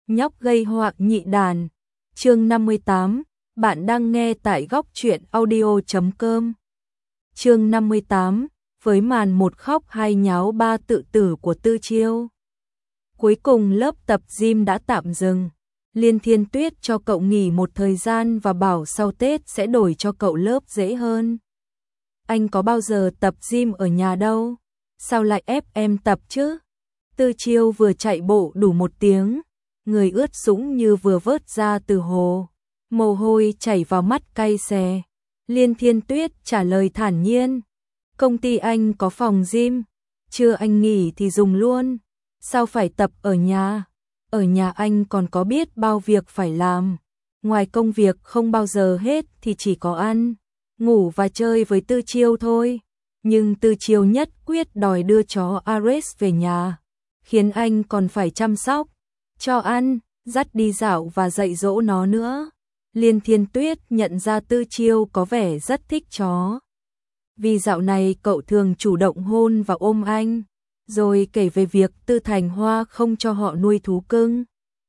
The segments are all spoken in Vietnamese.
nhóc gây họa nhị đàn. Chương 58, bạn đang nghe tại góc truyện audio.com. Chương 58, với màn một khóc hai nháo ba tự tử của Tư Chiêu. Cuối cùng lớp tập gym đã tạm dừng. Liên Thiên Tuyết cho cậu nghỉ một thời gian và bảo sau Tết sẽ đổi cho cậu lớp dễ hơn. Anh có bao giờ tập gym ở nhà đâu, sao lại ép em tập chứ? Tư Chiêu vừa chạy bộ đủ một tiếng, người ướt sũng như vừa vớt ra từ hồ, mồ hôi chảy vào mắt cay xè. Liên Thiên Tuyết trả lời thản nhiên, công ty anh có phòng gym, chưa anh nghỉ thì dùng luôn, sao phải tập ở nhà? Ở nhà anh còn có biết bao việc phải làm, ngoài công việc không bao giờ hết thì chỉ có ăn, ngủ và chơi với Tư Chiêu thôi. Nhưng Tư Chiêu nhất quyết đòi đưa chó Ares về nhà, khiến anh còn phải chăm sóc, cho ăn, dắt đi dạo và dạy dỗ nó nữa. Liên Thiên Tuyết nhận ra Tư Chiêu có vẻ rất thích chó, vì dạo này cậu thường chủ động hôn và ôm anh, rồi kể về việc Tư Thành Hoa không cho họ nuôi thú cưng.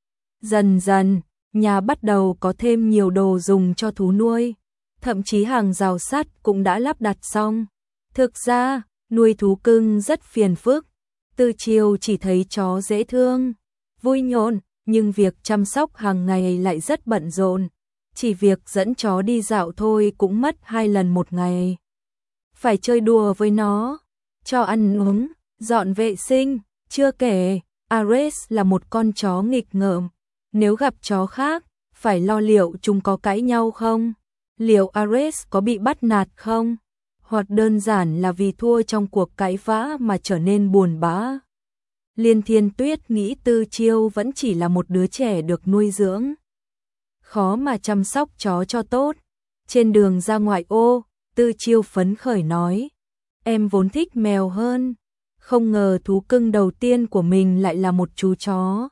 Dần dần, nhà bắt đầu có thêm nhiều đồ dùng cho thú nuôi, thậm chí hàng rào sắt cũng đã lắp đặt xong. Thực ra, nuôi thú cưng rất phiền phức. Tư Chiêu chỉ thấy chó dễ thương, vui nhộn, nhưng việc chăm sóc hàng ngày lại rất bận rộn. Chỉ việc dẫn chó đi dạo thôi cũng mất 2 lần một ngày. Phải chơi đùa với nó, cho ăn uống, dọn vệ sinh. Chưa kể, Ares là một con chó nghịch ngợm. Nếu gặp chó khác, phải lo liệu chúng có cãi nhau không? Liệu Ares có bị bắt nạt không? Hoặc đơn giản là vì thua trong cuộc cãi vã mà trở nên buồn bã. Liên Thiên Tuyết nghĩ Tư Chiêu vẫn chỉ là một đứa trẻ được nuôi dưỡng, khó mà chăm sóc chó cho tốt. Trên đường ra ngoại ô, Tư Chiêu phấn khởi nói, em vốn thích mèo hơn, không ngờ thú cưng đầu tiên của mình lại là một chú chó.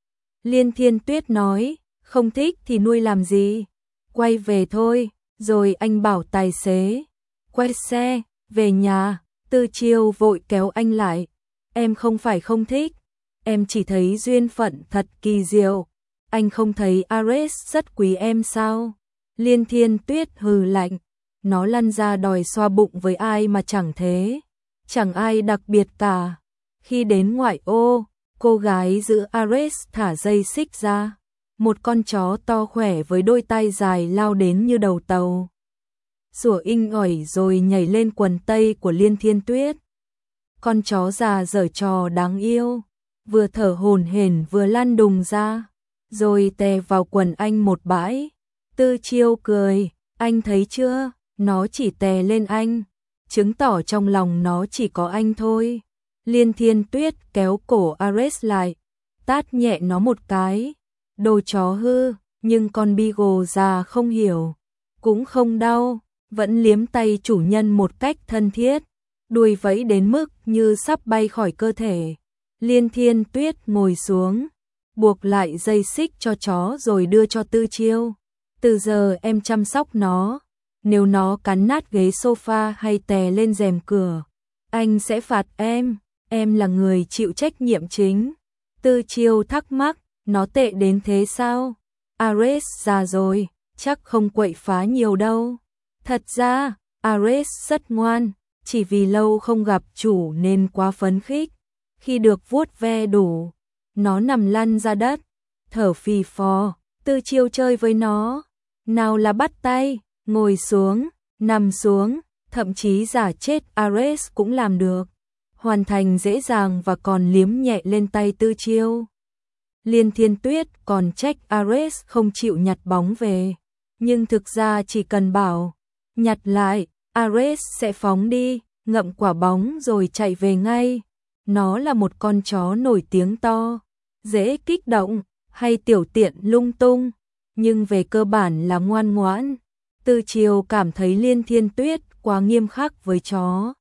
Liên Thiên Tuyết nói, không thích thì nuôi làm gì, quay về thôi. Rồi anh bảo tài xế quay xe về nhà. Tư Chiêu vội kéo anh lại, em không phải không thích, em chỉ thấy duyên phận thật kỳ diệu. Anh không thấy Ares rất quý em sao? Liên Thiên Tuyết hừ lạnh, nó lăn ra đòi xoa bụng với ai mà chẳng thế, chẳng ai đặc biệt cả. Khi đến ngoại ô, cô gái giữ Ares thả dây xích ra, một con chó to khỏe với đôi tai dài lao đến như đầu tàu, sủa inh ỏi rồi nhảy lên quần tây của Liên Thiên Tuyết. Con chó già giở trò đáng yêu, vừa thở hổn hển vừa lăn đùng ra, rồi tè vào quần anh một bãi. Tư Chiêu cười, anh thấy chưa, nó chỉ tè lên anh, chứng tỏ trong lòng nó chỉ có anh thôi. Liên Thiên Tuyết kéo cổ Ares lại, tát nhẹ nó một cái, đồ chó hư. Nhưng con Beagle già không hiểu, cũng không đau, vẫn liếm tay chủ nhân một cách thân thiết, đuôi vẫy đến mức như sắp bay khỏi cơ thể. Liên Thiên Tuyết ngồi xuống, buộc lại dây xích cho chó rồi đưa cho Tư Chiêu. Từ giờ em chăm sóc nó, nếu nó cắn nát ghế sofa hay tè lên rèm cửa, anh sẽ phạt em là người chịu trách nhiệm chính. Tư Chiêu thắc mắc, nó tệ đến thế sao? Ares già rồi, chắc không quậy phá nhiều đâu. Thật ra, Ares rất ngoan, chỉ vì lâu không gặp chủ nên quá phấn khích. Khi được vuốt ve đủ, nó nằm lăn ra đất, thở phì phò. Tư Chiêu chơi với nó, nào là bắt tay, ngồi xuống, nằm xuống, thậm chí giả chết Ares cũng làm được, hoàn thành dễ dàng và còn liếm nhẹ lên tay Tư Chiêu. Liên Thiên Tuyết còn trách Ares không chịu nhặt bóng về, nhưng thực ra chỉ cần bảo nhặt lại, Ares sẽ phóng đi, ngậm quả bóng rồi chạy về ngay. Nó là một con chó nổi tiếng to, dễ kích động, hay tiểu tiện lung tung, nhưng về cơ bản là ngoan ngoãn. Tư Chiêu cảm thấy Liên Thiên Tuyết quá nghiêm khắc với chó.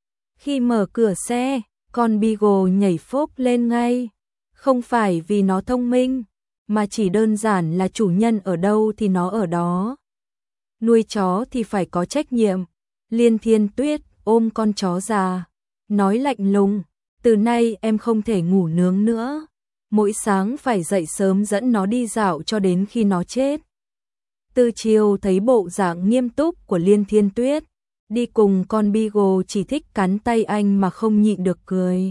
Khi mở cửa xe, con Beagle nhảy phốp lên ngay, không phải vì nó thông minh, mà chỉ đơn giản là chủ nhân ở đâu thì nó ở đó. Nuôi chó thì phải có trách nhiệm. Liên Thiên Tuyết ôm con chó già, nói lạnh lùng, từ nay em không thể ngủ nướng nữa. mỗi sáng phải dậy sớm dẫn nó đi dạo cho đến khi nó chết. Tư Chiêu thấy bộ dạng nghiêm túc của Liên Thiên Tuyết, đi cùng con Beagle chỉ thích cắn tay anh mà không nhịn được cười.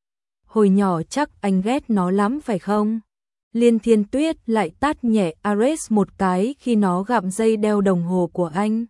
Hồi nhỏ chắc anh ghét nó lắm phải không? Liên Thiên Tuyết lại tát nhẹ Ares một cái khi nó gặm dây đeo đồng hồ của anh.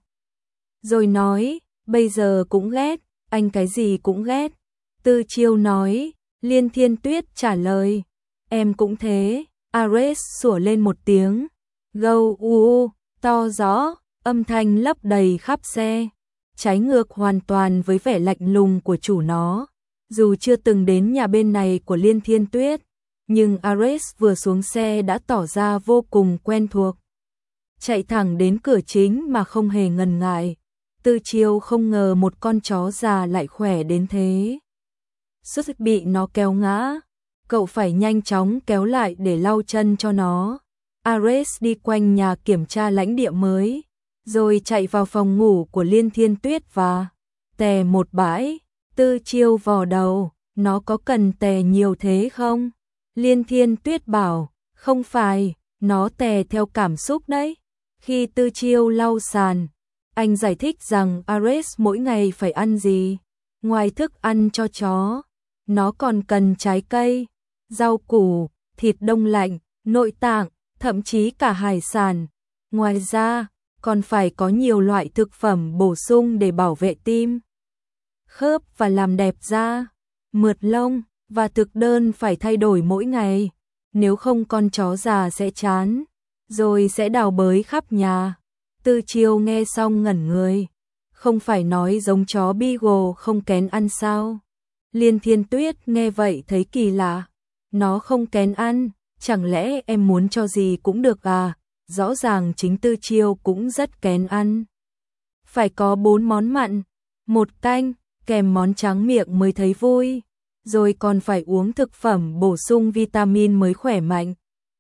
Rồi nói, bây giờ cũng ghét, anh cái gì cũng ghét. Tư Chiêu nói, Liên Thiên Tuyết trả lời, em cũng thế. Ares sủa lên một tiếng, gâu u to rõ, âm thanh lấp đầy khắp xe, trái ngược hoàn toàn với vẻ lạnh lùng của chủ nó. Dù chưa từng đến nhà bên này của Liên Thiên Tuyết, nhưng Ares vừa xuống xe đã tỏ ra vô cùng quen thuộc. Chạy thẳng đến cửa chính mà không hề ngần ngại. Tư Chiêu không ngờ một con chó già lại khỏe đến thế. Suýt bị nó kéo ngã, cậu phải nhanh chóng kéo lại để lau chân cho nó. Ares đi quanh nhà kiểm tra lãnh địa mới, rồi chạy vào phòng ngủ của Liên Thiên Tuyết và tè một bãi. Tư Chiêu vò đầu, nó có cần tè nhiều thế không? Liên Thiên Tuyết bảo, không phải, nó tè theo cảm xúc đấy. Khi Tư Chiêu lau sàn, anh giải thích rằng Ares mỗi ngày phải ăn gì. Ngoài thức ăn cho chó, nó còn cần trái cây, rau củ, thịt đông lạnh, nội tạng, thậm chí cả hải sản. Ngoài ra, còn phải có nhiều loại thực phẩm bổ sung để bảo vệ tim, khớp và làm đẹp da. Mượt lông và thực đơn phải thay đổi mỗi ngày, nếu không con chó già sẽ chán, rồi sẽ đào bới khắp nhà. Tư Chiêu nghe xong ngẩn người, không phải nói giống chó Beagle không kén ăn sao? Liên Thiên Tuyết nghe vậy thấy kỳ lạ, nó không kén ăn, chẳng lẽ em muốn cho gì cũng được à? Rõ ràng chính Tư Chiêu cũng rất kén ăn. Phải có 4 món mặn, 1 canh, kèm món tráng miệng mới thấy vui, rồi còn phải uống thực phẩm bổ sung vitamin mới khỏe mạnh.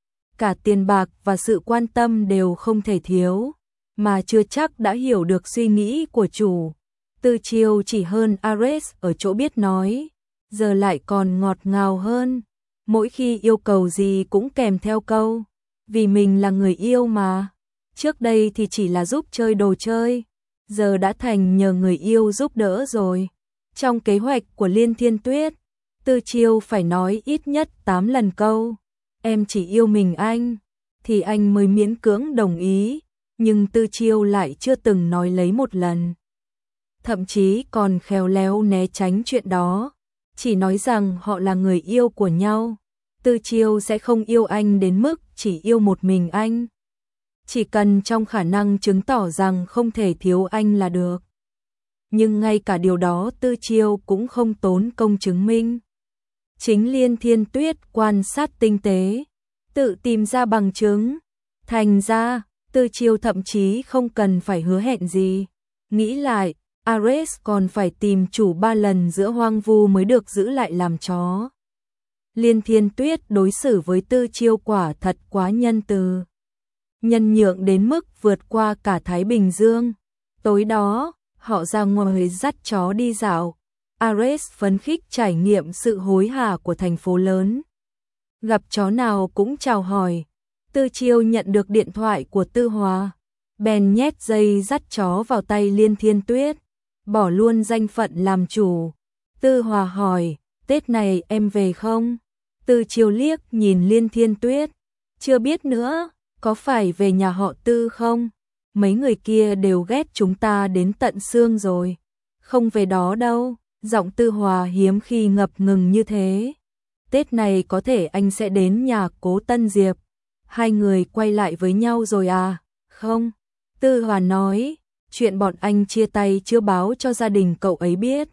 Cả tiền bạc và sự quan tâm đều không thể thiếu, mà chưa chắc đã hiểu được suy nghĩ của chủ. Tư Chiêu chỉ hơn Ares ở chỗ biết nói, giờ lại còn ngọt ngào hơn. Mỗi khi yêu cầu gì cũng kèm theo câu, vì mình là người yêu mà. Trước đây thì chỉ là giúp chơi đồ chơi, giờ đã thành nhờ người yêu giúp đỡ rồi. Trong kế hoạch của Liên Thiên Tuyết, Tư Chiêu phải nói ít nhất 8 lần câu, em chỉ yêu mình anh, thì anh mới miễn cưỡng đồng ý, nhưng Tư Chiêu lại chưa từng nói lấy một lần. Thậm chí còn khéo léo né tránh chuyện đó, chỉ nói rằng họ là người yêu của nhau. Tư Chiêu sẽ không yêu anh đến mức chỉ yêu một mình anh. Chỉ cần trong khả năng chứng tỏ rằng không thể thiếu anh là được. Nhưng ngay cả điều đó Tư Chiêu cũng không tốn công chứng minh. Chính Liên Thiên Tuyết quan sát tinh tế, tự tìm ra bằng chứng. Thành ra, Tư Chiêu thậm chí không cần phải hứa hẹn gì. Nghĩ lại, Ares còn phải tìm chủ 3 lần giữa hoang vu mới được giữ lại làm chó. Liên Thiên Tuyết đối xử với Tư Chiêu quả thật quá nhân từ. Nhân nhượng đến mức vượt qua cả Thái Bình Dương. Tối đó, họ ra ngoài dắt chó đi dạo. Ares phấn khích trải nghiệm sự hối hả của thành phố lớn. Gặp chó nào cũng chào hỏi. Tư Chiêu nhận được điện thoại của Tư Hòa, bèn nhét dây dắt chó vào tay Liên Thiên Tuyết, bỏ luôn danh phận làm chủ. Tư Hòa hỏi, Tết này em về không? Tư Chiêu liếc nhìn Liên Thiên Tuyết, chưa biết nữa, có phải về nhà họ Tư không? Mấy người kia đều ghét chúng ta đến tận xương rồi. Không về đó đâu. Giọng Tư Hòa hiếm khi ngập ngừng như thế. Tết này có thể anh sẽ đến nhà Cố Tân Diệp. Hai người quay lại với nhau rồi à? Không. Tư Hòa nói, chuyện bọn anh chia tay chưa báo cho gia đình cậu ấy biết.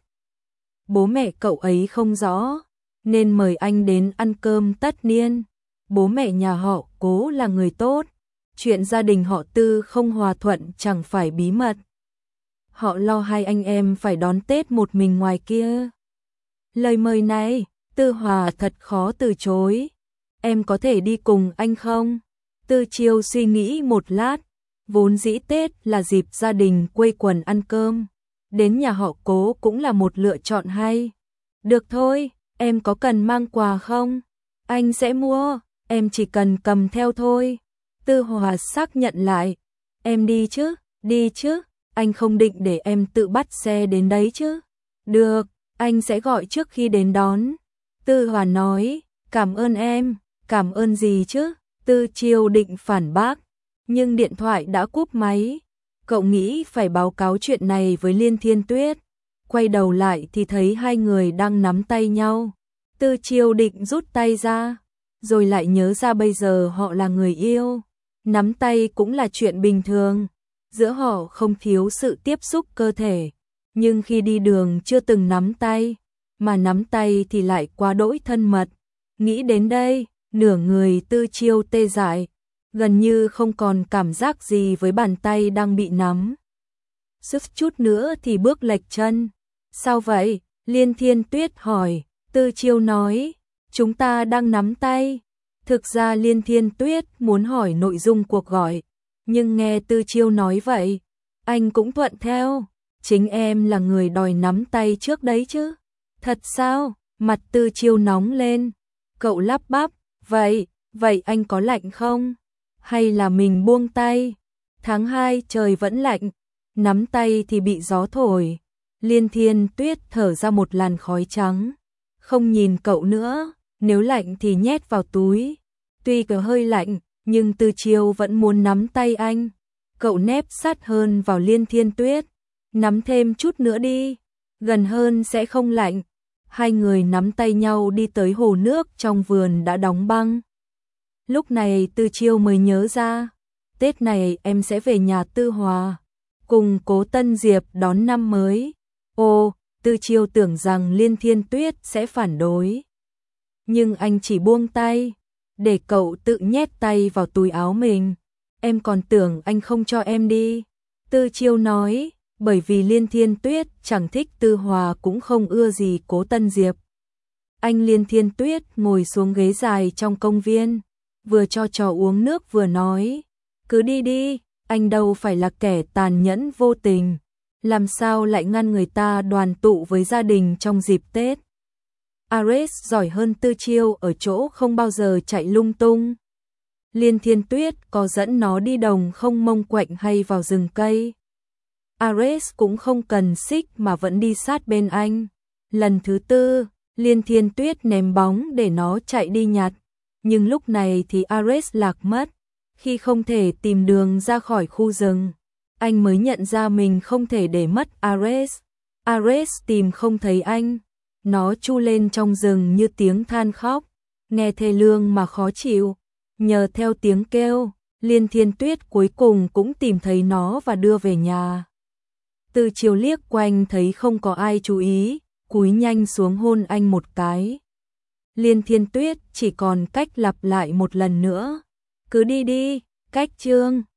Bố mẹ cậu ấy không rõ, nên mời anh đến ăn cơm tất niên. Bố mẹ nhà họ Cố là người tốt. Chuyện gia đình họ Tư không hòa thuận chẳng phải bí mật. Họ lo hai anh em phải đón Tết một mình ngoài kia. Lời mời này, Tư Hòa thật khó từ chối. Em có thể đi cùng anh không? Tư Chiêu suy nghĩ một lát, vốn dĩ Tết là dịp gia đình quây quần ăn cơm. Đến nhà họ Cố cũng là một lựa chọn hay. Được thôi, em có cần mang quà không? Anh sẽ mua, em chỉ cần cầm theo thôi. Tư Hòa xác nhận lại. Em đi chứ, anh không định để em tự bắt xe đến đấy chứ. Được, anh sẽ gọi trước khi đến đón. Tư Hòa nói, cảm ơn em, cảm ơn gì chứ? Tư Chiêu định phản bác, nhưng điện thoại đã cúp máy. Cậu nghĩ phải báo cáo chuyện này với Liên Thiên Tuyết. Quay đầu lại thì thấy hai người đang nắm tay nhau. Tư Chiêu định rút tay ra, rồi lại nhớ ra bây giờ họ là người yêu. Nắm tay cũng là chuyện bình thường. Giữa họ không thiếu sự tiếp xúc cơ thể. Nhưng khi đi đường chưa từng nắm tay, mà nắm tay thì lại quá đỗi thân mật. Nghĩ đến đây, nửa người Tư Chiêu tê dại, gần như không còn cảm giác gì với bàn tay đang bị nắm. Sức chút nữa thì bước lệch chân. Sao vậy? Liên Thiên Tuyết hỏi. Tư Chiêu nói, chúng ta đang nắm tay. Thực ra Liên Thiên Tuyết muốn hỏi nội dung cuộc gọi, nhưng nghe Tư Chiêu nói vậy, anh cũng thuận theo. Chính em là người đòi nắm tay trước đấy chứ. Thật sao? Mặt Tư Chiêu nóng lên. Cậu lắp bắp, vậy anh có lạnh không? Hay là mình buông tay? Tháng 2 trời vẫn lạnh, nắm tay thì bị gió thổi. Liên Thiên Tuyết thở ra một làn khói trắng. Không nhìn cậu nữa, nếu lạnh thì nhét vào túi. Tuy có hơi lạnh, nhưng Tư Chiêu vẫn muốn nắm tay anh. Cậu nép sát hơn vào Liên Thiên Tuyết. Nắm thêm chút nữa đi, gần hơn sẽ không lạnh. Hai người nắm tay nhau đi tới hồ nước trong vườn đã đóng băng. Lúc này Tư Chiêu mới nhớ ra, Tết này em sẽ về nhà Tư Hòa, cùng Cố Tân Diệp đón năm mới. Ồ, Tư Chiêu tưởng rằng Liên Thiên Tuyết sẽ phản đối. Nhưng anh chỉ buông tay, để cậu tự nhét tay vào túi áo mình. Em còn tưởng anh không cho em đi. Tư Chiêu nói, bởi vì Liên Thiên Tuyết chẳng thích Tư Hòa cũng không ưa gì Cố Tân Diệp. Anh Liên Thiên Tuyết ngồi xuống ghế dài trong công viên, vừa cho trò uống nước vừa nói, cứ đi đi, anh đâu phải là kẻ tàn nhẫn vô tình, làm sao lại ngăn người ta đoàn tụ với gia đình trong dịp Tết. Ares giỏi hơn Tư Chiêu ở chỗ không bao giờ chạy lung tung. Liên Thiên Tuyết có dẫn nó đi đồng không mông quạnh hay vào rừng cây. Ares cũng không cần xích mà vẫn đi sát bên anh. Lần thứ tư, Liên Thiên Tuyết ném bóng để nó chạy đi nhặt. Nhưng lúc này thì Ares lạc mất. Khi không thể tìm đường ra khỏi khu rừng, anh mới nhận ra mình không thể để mất Ares. Ares tìm không thấy anh. Nó chu lên trong rừng như tiếng than khóc, nghe thê lương mà khó chịu. Nhờ theo tiếng kêu, Liên Thiên Tuyết cuối cùng cũng tìm thấy nó và đưa về nhà. Tư Chiêu liếc quanh thấy không có ai chú ý, cúi nhanh xuống hôn anh một cái. Liên Thiên Tuyết chỉ còn cách lặp lại một lần nữa. Cứ đi đi, cách chương.